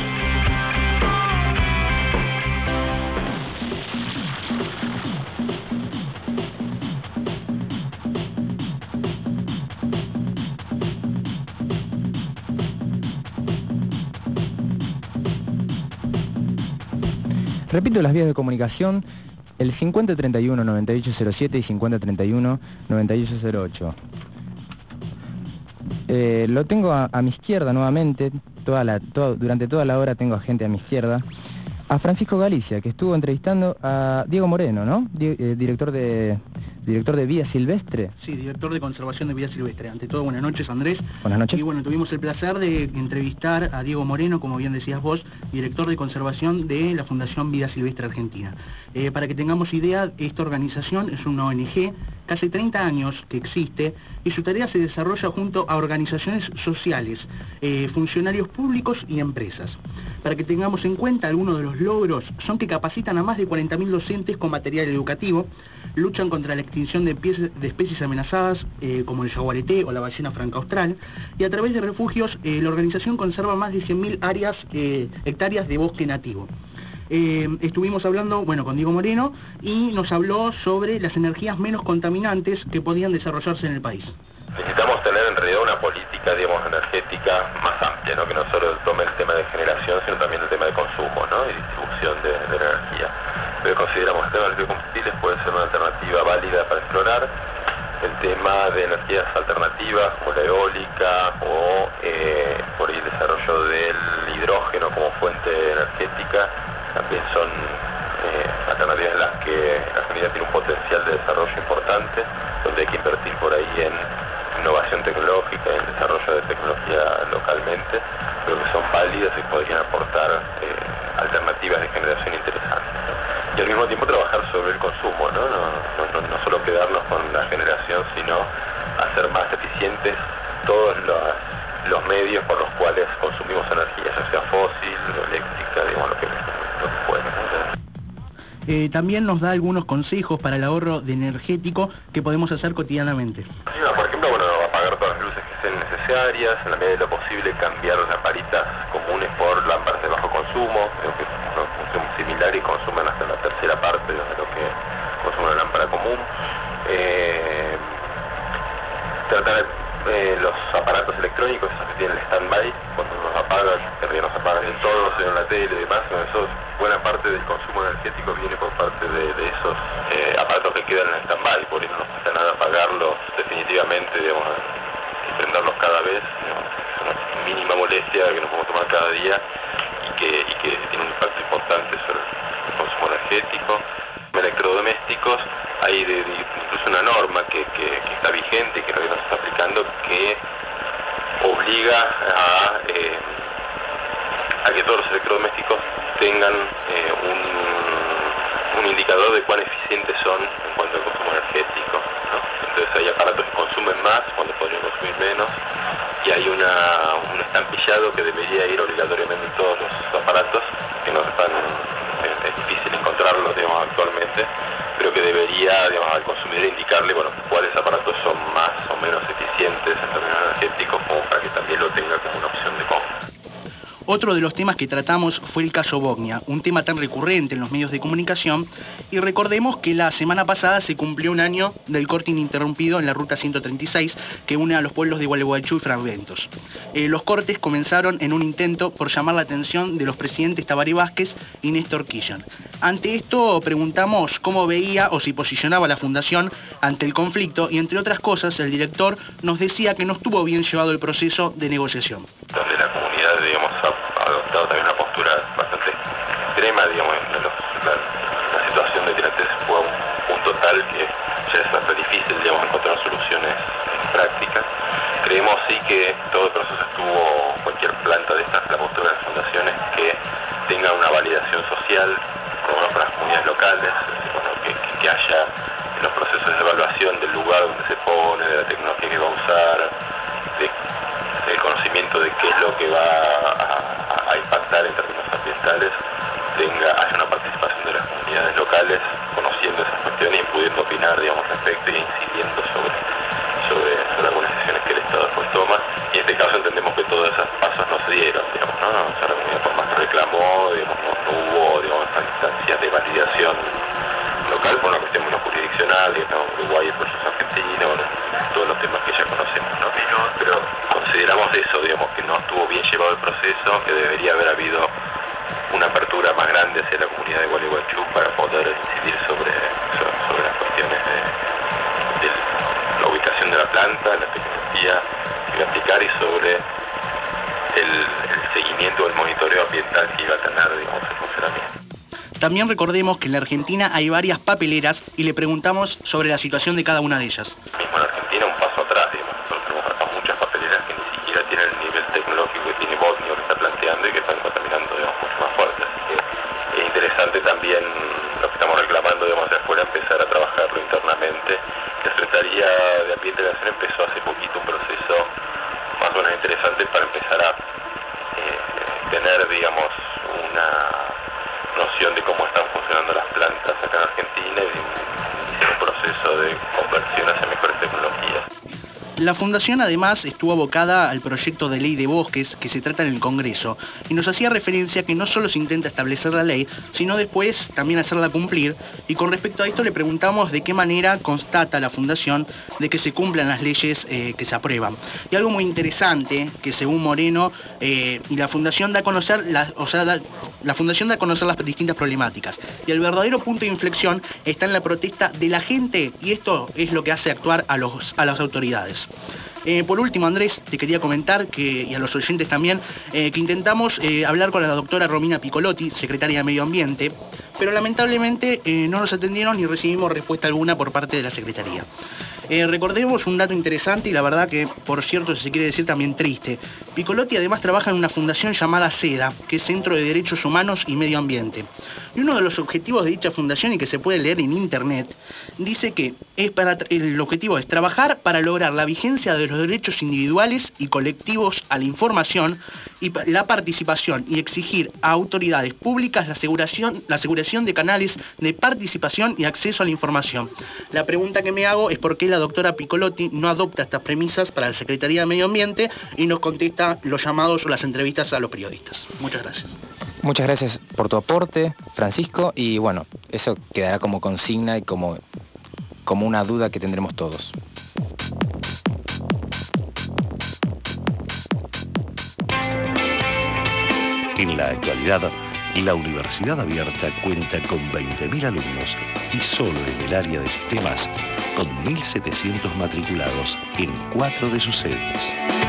Repito las vías de comunicación, el cincuenta treinta y uno noventa y ocho cero siete y cincuenta treinta y uno noventa y ocho cero ocho. Eh, lo tengo a, a mi izquierda nuevamente, toda la, toda, durante toda la hora tengo a gente a mi izquierda, a Francisco Galicia, que estuvo entrevistando a Diego Moreno, ¿no? Di, eh, director de director de Vida Silvestre.
Sí, director de Conservación de Vida Silvestre. Ante todo, buenas noches, Andrés.
Buenas noches.
Y bueno, tuvimos el placer de entrevistar a Diego Moreno, como bien decías vos, director de Conservación de la Fundación Vida Silvestre Argentina. Eh, para que tengamos idea, esta organización es una O N G, casi treinta años que existe, y su tarea se desarrolla junto a organizaciones sociales, eh, funcionarios públicos y empresas. Para que tengamos en cuenta, algunos de los logros son que capacitan a más de cuarenta mil docentes con material educativo, luchan contra la extinción de, pies, de especies amenazadas eh, como el yaguareté o la ballena franca austral, y a través de refugios eh, la organización conserva más de cien mil áreas, eh, hectáreas de bosque nativo. Eh, estuvimos hablando, bueno, con Diego Moreno, y nos habló sobre las energías menos contaminantes que podían desarrollarse en el país.
Necesitamos tener en realidad una política, digamos, energética más amplia, ¿no? Que no solo tome el tema de generación, sino también el tema de consumo, ¿no? Y distribución de, de energía. Pero consideramos que el tema de los biocombustibles puede ser una alternativa válida para explorar. El tema de energías alternativas como la eólica o eh, por el desarrollo del hidrógeno como fuente energética también son eh, alternativas en las que la Argentina tiene un potencial de desarrollo importante, donde hay que invertir por ahí en innovación tecnológica y en desarrollo de tecnología localmente, pero que son válidas y podrían aportar eh, alternativas de generación interesantes, ¿no? Y al mismo tiempo trabajar sobre el consumo, ¿no? No, no, no, no solo quedarnos con la generación, sino hacer más eficientes todos los, los medios por los cuales consumimos energía, ya sea fósil, eléctrica, digamos, lo que, lo que fuera, ¿no?
Eh, también nos da algunos consejos para el ahorro de energético que podemos hacer cotidianamente.
Sí, por ejemplo, bueno, apagar todas las luces que sean necesarias, en la medida de lo posible cambiar las lamparitas comunes por lámparas de bajo consumo, creo que es una función similar y consumen hasta la tercera parte de lo que consume una lámpara común. Eh, tratar eh, los aparatos electrónicos, esos que tienen el stand-by, cuando los apagan, que ya no se apagan del todo, se ven la tele y demás, eso, buena parte del consumo energético viene por parte de, de esos eh, aparatos que quedan en stand-by, por eso no nos cuesta nada apagarlos definitivamente, digamos, y prenderlos cada vez, digamos, es una mínima molestia que nos podemos tomar cada día y que, y que tiene un impacto importante sobre el consumo energético. Electrodomésticos, hay de, de, incluso una norma que, que, que está vigente, que todavía no se está aplicando, que obliga a, eh, a que todos los electrodomésticos tengan eh, un, un indicador de cuán eficientes son en cuanto al consumo energético, ¿no? Entonces hay aparatos que consumen más cuando podrían consumir menos, y hay una, un estampillado que debería ir obligatoriamente en todos los aparatos, que no están, es, es difícil encontrarlo, digamos, actualmente, pero que debería, digamos, al consumidor indicarle, bueno, cuáles aparatos son más o menos eficientes en términos energéticos, como para que también lo tenga como una opción de compra.
Otro de los temas que tratamos fue el caso Bosnia, un tema tan recurrente en los medios de comunicación, y recordemos que la semana pasada se cumplió un año del corte ininterrumpido en la ruta ciento treinta y seis que une a los pueblos de Gualeguaychú y Fragmentos. Eh, los cortes comenzaron en un intento por llamar la atención de los presidentes Tabaré Vázquez y Néstor Kirchner. Ante esto preguntamos cómo veía o si posicionaba la Fundación ante el conflicto y, entre otras cosas, el director nos decía que no estuvo bien llevado el proceso de negociación.
Donde la comunidad, digamos, ha adoptado también una postura bastante extrema, digamos, en los, la, la situación de Tirantes fue a un punto tal que ya es bastante difícil, digamos, encontrar soluciones prácticas. Creemos sí que todo el proceso estuvo, cualquier planta de estas, la postura de las fundaciones, que tenga una validación social, por lo menos para las comunidades locales, bueno, que, que, que haya en los procesos de evaluación del lugar donde se pone, de la tecnología que va a usar, de, del conocimiento de qué es lo que va a, a impactar en términos ambientales, tenga, haya una participación de las comunidades locales, conociendo esas cuestiones y pudiendo opinar, digamos, respecto y incidiendo sobre, sobre, sobre algunas decisiones que el Estado después toma. Y en este caso entendemos que todos esos pasos no se dieron, digamos, ¿no? O sea, la comunidad por más que reclamó, digamos, no, no hubo, digamos, estas instancias de validación local por una cuestión menos jurisdiccional, digamos, Uruguay versus Argentina, bueno, todos los temas que ya conocemos, ¿no? Pero, pero consideramos eso, digamos, que no estuvo bien llevado el proceso, que debería haber habido una apertura más grande hacia la comunidad de Gualeguaychú para poder incidir sobre, sobre, sobre las cuestiones de, de la ubicación de la planta, la tecnología que iba a aplicar y sobre el, el seguimiento o el monitoreo ambiental que iba a tener, digamos, el funcionamiento.
También recordemos que en la Argentina hay varias papeleras y le preguntamos sobre la situación de cada una de ellas.
Mismo en Argentina un paso atrás, digamos, nosotros tenemos acá muchas papeleras que ni siquiera tienen el nivel tecnológico que tiene Bosnia, que está planteando y que están contaminando, digamos, mucho más fuerte. Así que es interesante también lo que estamos reclamando, digamos, de afuera, empezar a trabajarlo internamente. La Secretaría de Ambiente de la Nación empezó hace poquito un proceso más o menos interesante para empezar a eh, tener, digamos, una noción de cómo están funcionando las plantas acá en Argentina y iniciar un proceso de conversión hacia mejores tecnologías.
La Fundación además estuvo abocada al proyecto de ley de bosques que se trata en el Congreso y nos hacía referencia que no solo se intenta establecer la ley, sino después también hacerla cumplir, y con respecto a esto le preguntamos de qué manera constata la Fundación de que se cumplan las leyes eh, que se aprueban. Y algo muy interesante, que según Moreno, eh, y la Fundación da a conocer, la, o sea, da, la Fundación da a conocer las distintas problemáticas, y el verdadero punto de inflexión está en la protesta de la gente, y esto es lo que hace actuar a, los, a las autoridades. Eh, por último, Andrés, te quería comentar, que, y a los oyentes también, eh, que intentamos eh, hablar con la doctora Romina Piccolotti, secretaria de Medio Ambiente, pero lamentablemente eh, no nos atendieron ni recibimos respuesta alguna por parte de la Secretaría. Eh, recordemos un dato interesante y la verdad que, por cierto, si se quiere decir también triste. Piccolotti además trabaja en una fundación llamada SEDA, que es Centro de Derechos Humanos y Medio Ambiente. Y uno de los objetivos de dicha fundación, y que se puede leer en internet, dice que es para, el objetivo es trabajar para lograr la vigencia de los derechos individuales y colectivos a la información y la participación, y exigir a autoridades públicas la aseguración, la aseguración de canales de participación y acceso a la información. La pregunta que me hago es por qué la doctora Piccolotti no adopta estas premisas para la Secretaría de Medio Ambiente y nos contesta los llamados o las entrevistas a los periodistas. Muchas gracias.
Muchas gracias por tu aporte, Francisco, y bueno, eso quedará como consigna y como, como una duda que tendremos todos.
En la actualidad, la Universidad Abierta cuenta con veinte mil alumnos y solo en el área de sistemas con mil setecientos matriculados en cuatro de sus sedes.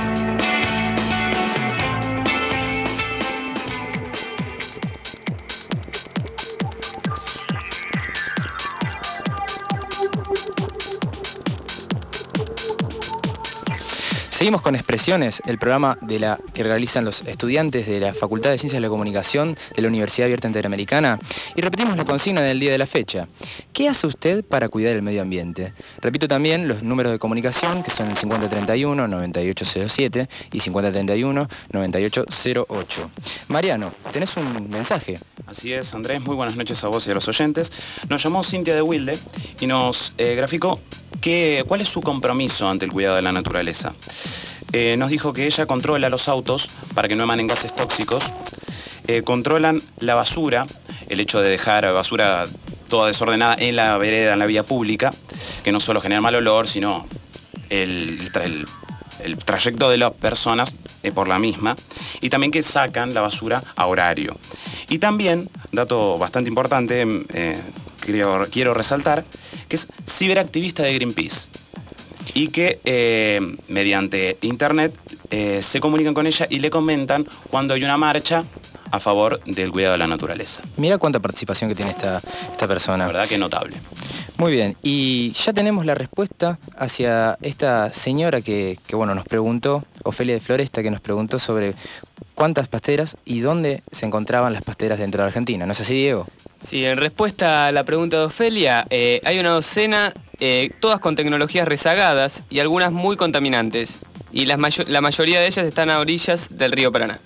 Seguimos con Expresiones, el programa de la, que realizan los estudiantes de la Facultad de Ciencias de la Comunicación de la Universidad Abierta Interamericana, y repetimos la consigna del día de la fecha. ¿Qué hace usted para cuidar el medio ambiente? Repito también los números de comunicación, que son el cincuenta treinta y uno, noventa y ocho cero siete y cincuenta treinta y uno, noventa y ocho cero ocho. Mariano, ¿tenés un mensaje?
Así es, Andrés, muy buenas noches a vos y a los oyentes. Nos llamó Cintia de Wilde y nos eh, graficó que, cuál es su compromiso ante el cuidado de la naturaleza. eh, nos dijo que ella controla los autos para que no emanen gases tóxicos, eh, controlan la basura, el hecho de dejar basura toda desordenada en la vereda, en la vía pública, que no solo genera mal olor, sino el, el, el trayecto de las personas eh, por la misma, y también que sacan la basura a horario. Y también, dato bastante importante, eh, quiero, quiero resaltar, que es ciberactivista de Greenpeace, y que eh, mediante internet eh, se comunican con ella y le comentan cuando hay una marcha a favor del cuidado de la naturaleza.
Mira cuánta participación que tiene esta, esta persona.
La verdad que notable.
Muy bien, y ya tenemos la respuesta hacia esta señora que, que bueno, nos preguntó, Ofelia de Floresta, que nos preguntó sobre cuántas pasteras y dónde se encontraban las pasteras dentro de Argentina. ¿No es así, Diego?
Sí, en respuesta a la pregunta de Ofelia, eh, hay una docena, eh, todas con tecnologías rezagadas y algunas muy contaminantes, y las mayo- la mayoría de ellas están a orillas del río Paraná.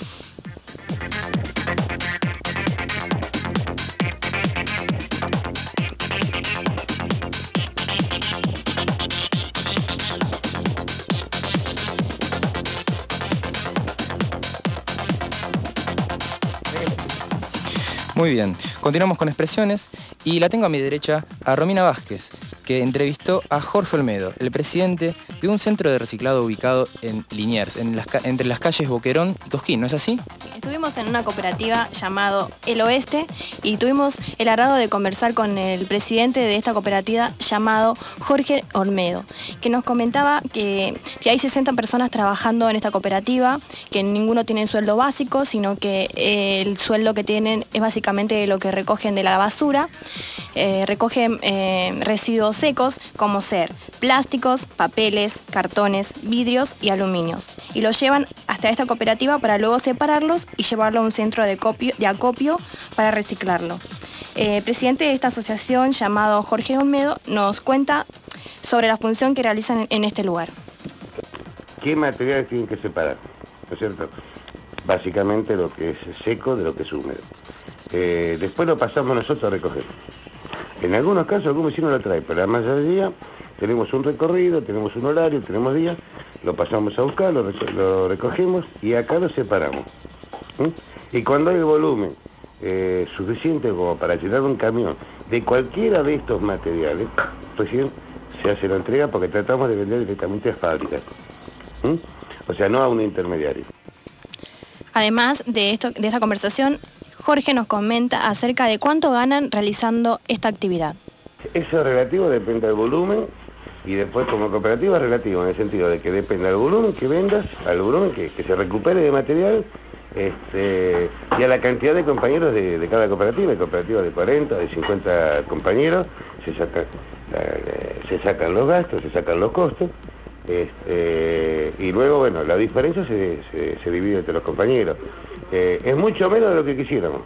Muy bien, continuamos con expresiones y la tengo a mi derecha a Romina Vázquez, que entrevistó a Jorge Olmedo, el presidente de un centro de reciclado ubicado en Liniers, en las, entre las calles Boquerón y Cosquín, ¿no es así?
Sí, estuvimos en una cooperativa llamado El Oeste y tuvimos el agrado de conversar con el presidente de esta cooperativa llamado Jorge Olmedo, que nos comentaba que, que hay sesenta personas trabajando en esta cooperativa, que ninguno tiene sueldo básico, sino que eh, el sueldo que tienen es básicamente lo que recogen de la basura. Eh, recogen eh, residuos secos como ser plásticos, papeles, cartones, vidrios y aluminios, y los llevan hasta esta cooperativa para luego separarlos y llevarlo a un centro de, copio, de acopio para reciclarlo. El eh, presidente de esta asociación llamado Jorge Olmedo nos cuenta sobre la función que realizan en, en este lugar.
¿Qué materiales tienen que separar? ¿No es cierto? Básicamente lo que es seco de lo que es húmedo. Eh, después lo pasamos nosotros a recoger. En algunos casos algún vecino lo trae, pero la mayoría tenemos un recorrido, tenemos un horario, tenemos días, lo pasamos a buscar, lo, lo recogemos y acá lo separamos. ¿Mm? Y cuando hay el volumen eh, suficiente como para llenar un camión de cualquiera de estos materiales, recién se hace la entrega porque tratamos de vender directamente a fábricas. ¿Mm? O sea, no a un intermediario.
Además de, esto, de esta conversación, Jorge nos comenta acerca de cuánto ganan realizando esta actividad.
Eso relativo depende del volumen y después como cooperativa es relativo en el sentido de que depende del volumen que vendas, al volumen que, que se recupere de material este, y a la cantidad de compañeros de, de cada cooperativa. Hay cooperativas de cuarenta, de cincuenta compañeros, se sacan, la, se sacan los gastos, se sacan los costos. Este, y luego, bueno, la diferencia se, se, se divide entre los compañeros. Eh, es mucho menos de lo que quisiéramos,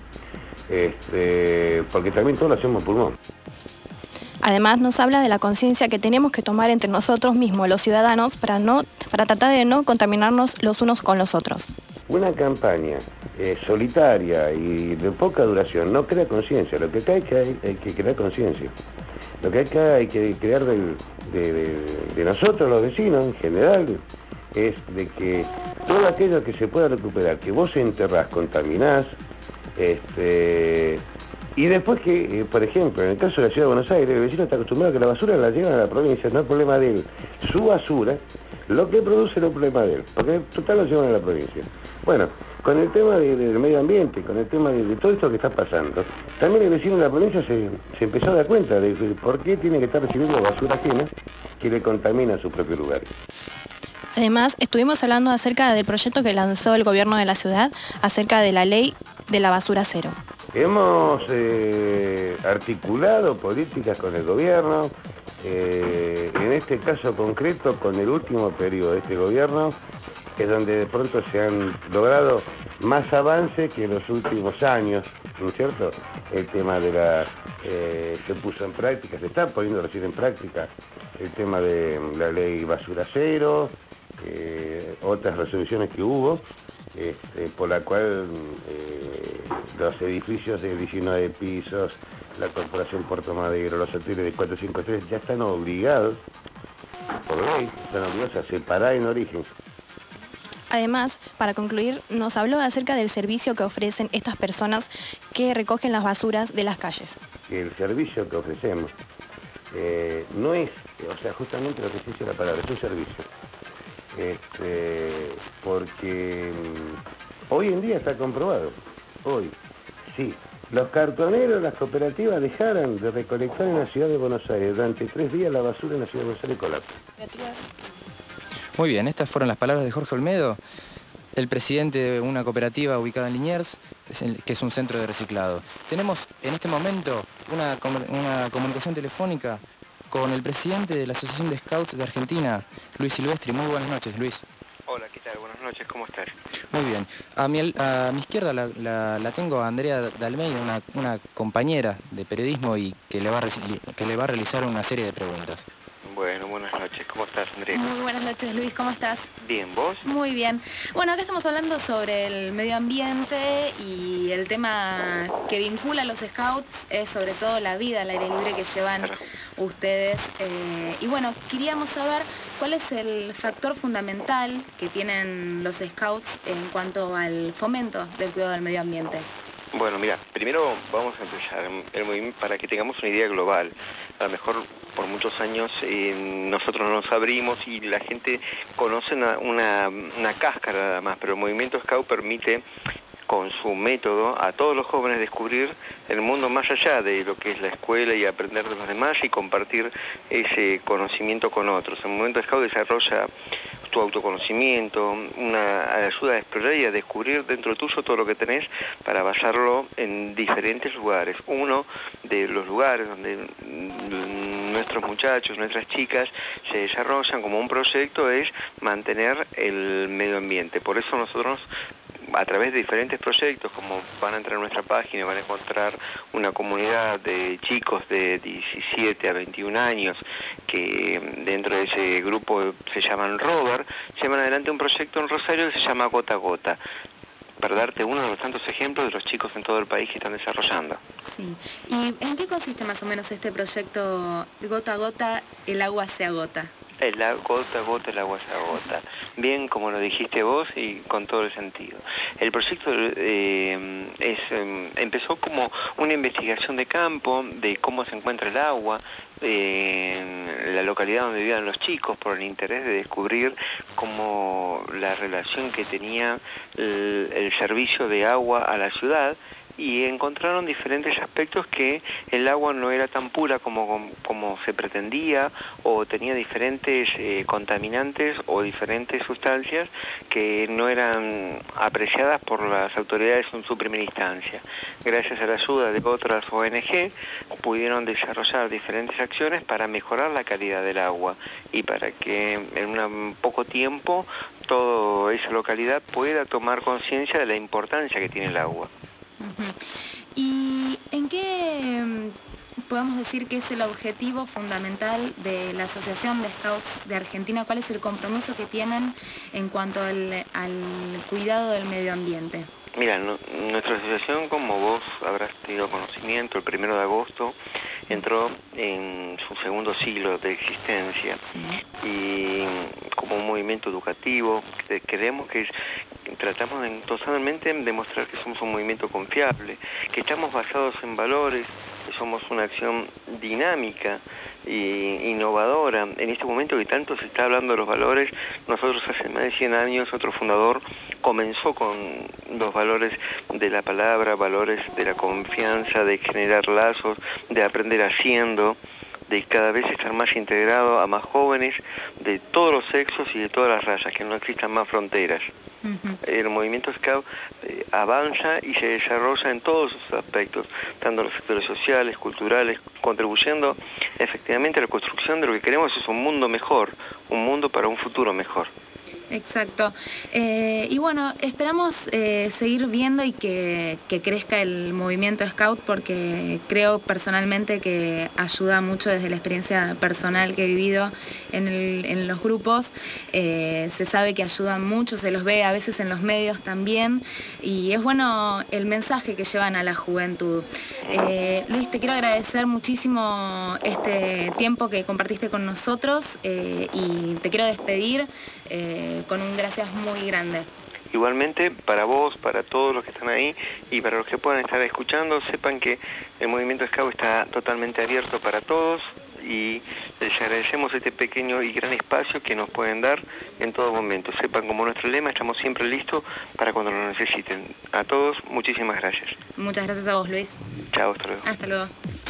este, porque también todo lo hacemos pulmón.
Además nos habla de la conciencia que tenemos que tomar entre nosotros mismos, los ciudadanos, para, no, para tratar de no contaminarnos los unos con los otros.
Una campaña eh, solitaria y de poca duración no crea conciencia. Lo que acá hay que, hay, hay que crear conciencia. Lo que acá hay que crear del, de, de, de nosotros los vecinos en general es de que todo aquello que se pueda recuperar, que vos enterrás, contaminás, este, y después que, eh, por ejemplo, en el caso de la Ciudad de Buenos Aires, el vecino está acostumbrado a que la basura la llevan a la provincia, no es problema de él. Su basura, lo que produce no es problema de él, porque total lo llevan a la provincia. Bueno, con el tema de, de, del medio ambiente, con el tema de, de todo esto que está pasando, también el vecino de la provincia se, se empezó a dar cuenta de, de por qué tiene que estar recibiendo basura ajena que le contamina su propio lugar.
Además, estuvimos hablando acerca del proyecto que lanzó el gobierno de la ciudad acerca de la ley de la basura cero.
Hemos eh, articulado políticas con el gobierno, eh, en este caso concreto con el último periodo de este gobierno, es donde de pronto se han logrado más avances que en los últimos años, ¿no es cierto? El tema de la... Eh, se puso en práctica, se está poniendo recién en práctica el tema de la ley basura cero, eh, otras resoluciones que hubo, este, por la cual eh, los edificios de diecinueve pisos, la Corporación Puerto Madero, los hoteles de cuatro o cinco estrellas ya están obligados por ley, están obligados a separar en origen.
Además, para concluir, nos habló acerca del servicio que ofrecen estas personas que recogen las basuras de las calles.
El servicio que ofrecemos eh, no es, o sea, justamente lo que se dice la palabra, es un servicio. Este, porque mm, hoy en día está comprobado, hoy, sí. Los cartoneros, las cooperativas dejaron de recolectar en la ciudad de Buenos Aires. Durante tres días la basura en la ciudad de Buenos Aires colapsó.
Muy bien, estas fueron las palabras de Jorge Olmedo, el presidente de una cooperativa ubicada en Liniers, que es un centro de reciclado. Tenemos en este momento una, una comunicación telefónica con el presidente de la Asociación de Scouts de Argentina, Luis Silvestri. Muy buenas noches, Luis.
Hola, ¿qué tal? Buenas noches, ¿cómo estás?
Muy bien. A mi, a mi izquierda la, la, la tengo a Andrea Dalmeida, una, una compañera de periodismo y que le, va a, que le va a realizar una serie de preguntas.
Bueno, buenas noches. ¿Cómo estás, Andrea?
Muy buenas noches, Luis. ¿Cómo estás?
Bien, ¿vos?
Muy bien. Bueno, acá estamos hablando sobre el medio ambiente y el tema que vincula a los scouts es sobre todo la vida al aire libre que llevan claro. ustedes. Eh, y bueno, queríamos saber cuál es el factor fundamental que tienen los scouts en cuanto al fomento del cuidado del medio ambiente.
Bueno, mira, primero vamos a empezar el movimiento para que tengamos una idea global. A lo mejor por muchos años eh, nosotros no nos abrimos y la gente conoce una, una, una cáscara nada más, pero el movimiento Scout permite con su método a todos los jóvenes descubrir el mundo más allá de lo que es la escuela y aprender de los demás y compartir ese conocimiento con otros. El movimiento Scout desarrolla tu autoconocimiento, una ayuda a explorar y a descubrir dentro tuyo todo lo que tenés para basarlo en diferentes lugares. Uno de los lugares donde nuestros muchachos, nuestras chicas se desarrollan como un proyecto es mantener el medio ambiente. Por eso nosotros, a través de diferentes proyectos, como van a entrar en nuestra página, van a encontrar una comunidad de chicos de diecisiete a veintiún años que dentro de ese grupo se llaman Rover, llevan adelante un proyecto en Rosario que se llama Gota a Gota, para darte uno de los tantos ejemplos de los chicos en todo el país que están desarrollando.
Sí. ¿Y en qué consiste más o menos este proyecto Gota a Gota, el agua se agota?
El gota a gota, el agua se agota. Bien, como lo dijiste vos y con todo el sentido. El proyecto eh, es, eh, empezó como una investigación de campo de cómo se encuentra el agua, eh, en la localidad donde vivían los chicos, por el interés de descubrir cómo la relación que tenía el, el servicio de agua a la ciudad, y encontraron diferentes aspectos que el agua no era tan pura como, como se pretendía, o tenía diferentes eh, contaminantes o diferentes sustancias que no eran apreciadas por las autoridades en su primera instancia. Gracias a la ayuda de otras O N G pudieron desarrollar diferentes acciones para mejorar la calidad del agua y para que en un poco tiempo toda esa localidad pueda tomar conciencia de la importancia que tiene el agua.
¿Y en qué podemos decir que es el objetivo fundamental de la Asociación de Scouts de Argentina? ¿Cuál es el compromiso que tienen en cuanto al, al cuidado del medio ambiente?
Mira, no, nuestra asociación, como vos habrás tenido conocimiento, el primero de agosto entró en su segundo siglo de existencia. Sí. Y como un movimiento educativo, creemos que tratamos de, totalmente de demostrar que somos un movimiento confiable, que estamos basados en valores, que somos una acción dinámica e innovadora. En este momento que tanto se está hablando de los valores, nosotros hace más de cien años, otro fundador comenzó con los valores de la palabra, valores de la confianza, de generar lazos, de aprender haciendo, de cada vez estar más integrado a más jóvenes de todos los sexos y de todas las razas, que no existan más fronteras. Uh-huh. El movimiento Scout eh, avanza y se desarrolla en todos sus aspectos, tanto en los sectores sociales, culturales, contribuyendo efectivamente a la construcción de lo que queremos es un mundo mejor, un mundo para un futuro mejor.
Exacto. Eh, y bueno, esperamos eh, seguir viendo y que, que crezca el movimiento Scout, porque creo personalmente que ayuda mucho desde la experiencia personal que he vivido en, el, en los grupos. Eh, se sabe que ayudan mucho, se los ve a veces en los medios también, y es bueno el mensaje que llevan a la juventud. Eh, Luis, te quiero agradecer muchísimo este tiempo que compartiste con nosotros eh, y te quiero despedir eh, con un gracias muy grande.
Igualmente, para vos, para todos los que están ahí y para los que puedan estar escuchando, sepan que el movimiento Scout está totalmente abierto para todos y les agradecemos este pequeño y gran espacio que nos pueden dar en todo momento. Sepan, como nuestro lema, estamos siempre listos para cuando lo necesiten. A todos, muchísimas gracias.
Muchas gracias a vos, Luis.
Chao, hasta luego.
Hasta luego.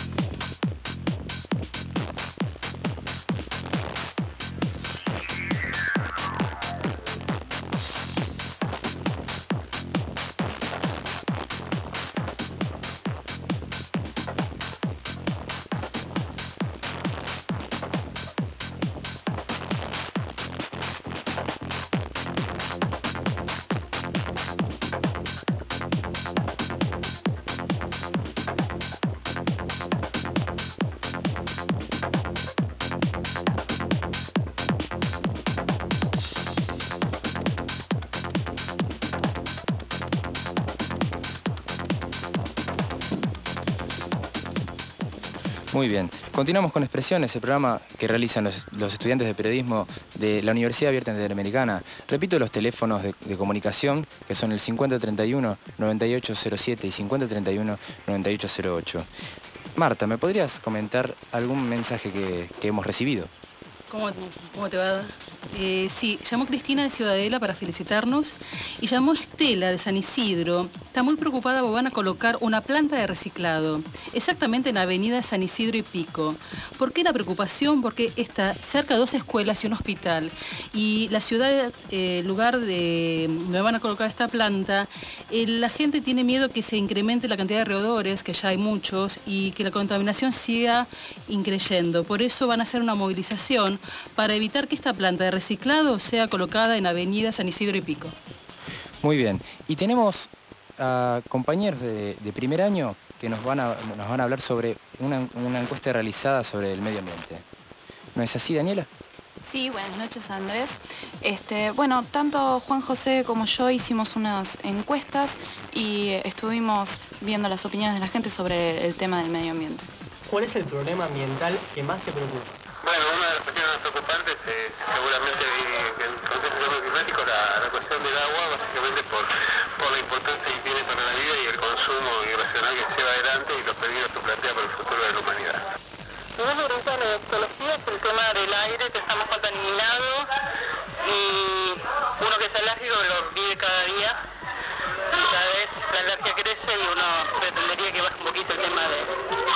Muy bien. Continuamos con Expresiones, el programa que realizan los, los estudiantes de periodismo de la Universidad Abierta Interamericana. Repito los teléfonos de, de comunicación, que son el cincuenta treinta y uno, noventa y ocho cero siete y cincuenta treinta y uno, noventa y ocho cero ocho. Marta, ¿me podrías comentar algún mensaje que, que hemos recibido?
¿Cómo, cómo te va? Eh, sí, llamó Cristina de Ciudadela para felicitarnos y llamó Estela de San Isidro. Está muy preocupada porque van a colocar una planta de reciclado, exactamente en Avenida San Isidro y Pico. ¿Por qué la preocupación? Porque está cerca de dos escuelas y un hospital. Y la ciudad, eh, el lugar de donde van a colocar esta planta, eh, la gente tiene miedo que se incremente la cantidad de roedores, que ya hay muchos, y que la contaminación siga increyendo. Por eso van a hacer una movilización para evitar que esta planta de reciclado sea colocada en Avenida San Isidro y Pico.
Muy bien. Y tenemos a compañeros de, de primer año que nos van a, nos van a hablar sobre una, una encuesta realizada sobre el medio ambiente. ¿No es así, Daniela?
Sí, buenas noches, Andrés. Este, bueno, tanto Juan José como yo hicimos unas encuestas y estuvimos viendo las opiniones de la gente sobre el tema del medio ambiente.
¿Cuál es el problema ambiental que más te preocupa?
Bueno, una de las cuestiones más preocupantes es seguramente en el contexto del cambio climático la, la cuestión del agua, básicamente por, por la importancia que tiene para la vida y el consumo irracional que se lleva adelante y los peligros que plantea para el futuro de la humanidad.
Si vos me preguntas de ecología, es el tema del aire que está más contaminado y uno que es alérgico lo vive cada día y cada vez la alergia crece y uno pretendería que baje un poquito el tema de,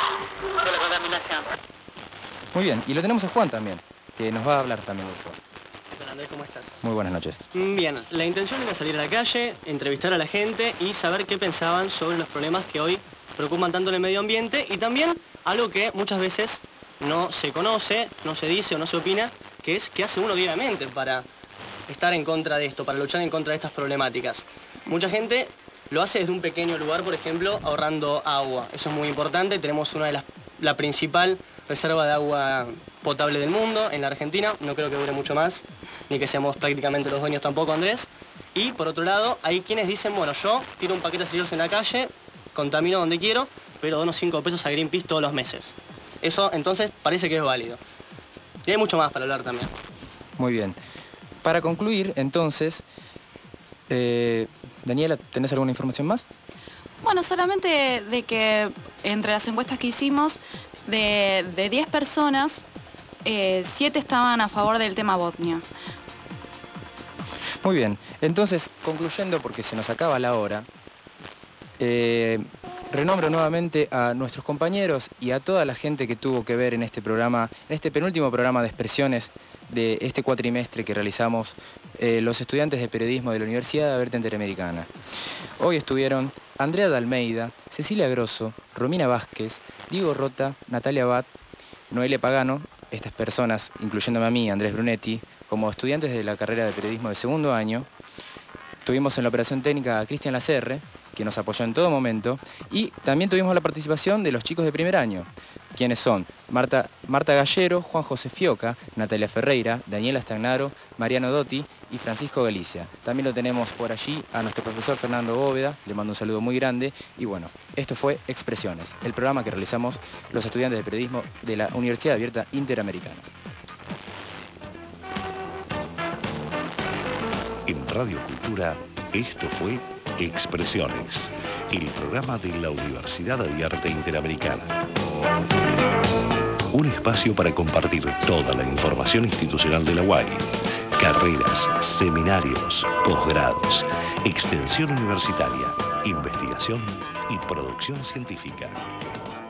de la contaminación.
Muy bien, y lo tenemos a Juan también, que nos va a hablar también de eso.
¿Qué tal, Andrés? ¿Cómo estás?
Muy buenas noches.
Bien, la intención era salir a la calle, entrevistar a la gente y saber qué pensaban sobre los problemas que hoy preocupan tanto en el medio ambiente y también algo que muchas veces no se conoce, no se dice o no se opina, que es qué hace uno diariamente para estar en contra de esto, para luchar en contra de estas problemáticas. Mucha gente lo hace desde un pequeño lugar, por ejemplo, ahorrando agua. Eso es muy importante, tenemos una de las, la principal reserva de agua potable del mundo en la Argentina, no creo que dure mucho más, ni que seamos prácticamente los dueños tampoco, Andrés. Y por otro lado, hay quienes dicen, bueno, yo tiro un paquete de cerillos en la calle, contamino donde quiero, pero dono cinco pesos a Greenpeace todos los meses. Eso entonces parece que es válido. Y hay mucho más para hablar también.
Muy bien. Para concluir, entonces, eh, Daniela, ¿tenés alguna información más?
Bueno, solamente de que entre las encuestas que hicimos, de, de diez personas, eh, siete estaban a favor del tema Botnia.
Muy bien. Entonces, concluyendo, porque se nos acaba la hora, eh, renombro nuevamente a nuestros compañeros y a toda la gente que tuvo que ver en este programa, en este penúltimo programa de Expresiones de este cuatrimestre que realizamos eh, los estudiantes de periodismo de la Universidad Abierta Interamericana. Hoy estuvieron Andrea de Almeida, Cecilia Grosso, Romina Vázquez, Diego Rota, Natalia Abad, Noelia Pagano, estas personas, incluyéndome a mí, Andrés Brunetti, como estudiantes de la carrera de periodismo de segundo año, tuvimos en la operación técnica a Cristian Lacerre, que nos apoyó en todo momento, y también tuvimos la participación de los chicos de primer año, quienes son Marta, Marta Gallero, Juan José Fioca, Natalia Ferreira, Daniela Stagnaro, Mariano Dotti y Francisco Galicia. También lo tenemos por allí a nuestro profesor Fernando Bóveda, le mando un saludo muy grande. Y bueno, esto fue Expresiones, el programa que realizamos los estudiantes de periodismo de la Universidad Abierta Interamericana.
En Radio Cultura, esto fue Expresiones, el programa de la Universidad Abierta Interamericana. Un espacio para compartir toda la información institucional de la U A I, carreras, seminarios, posgrados, extensión universitaria, investigación y producción científica.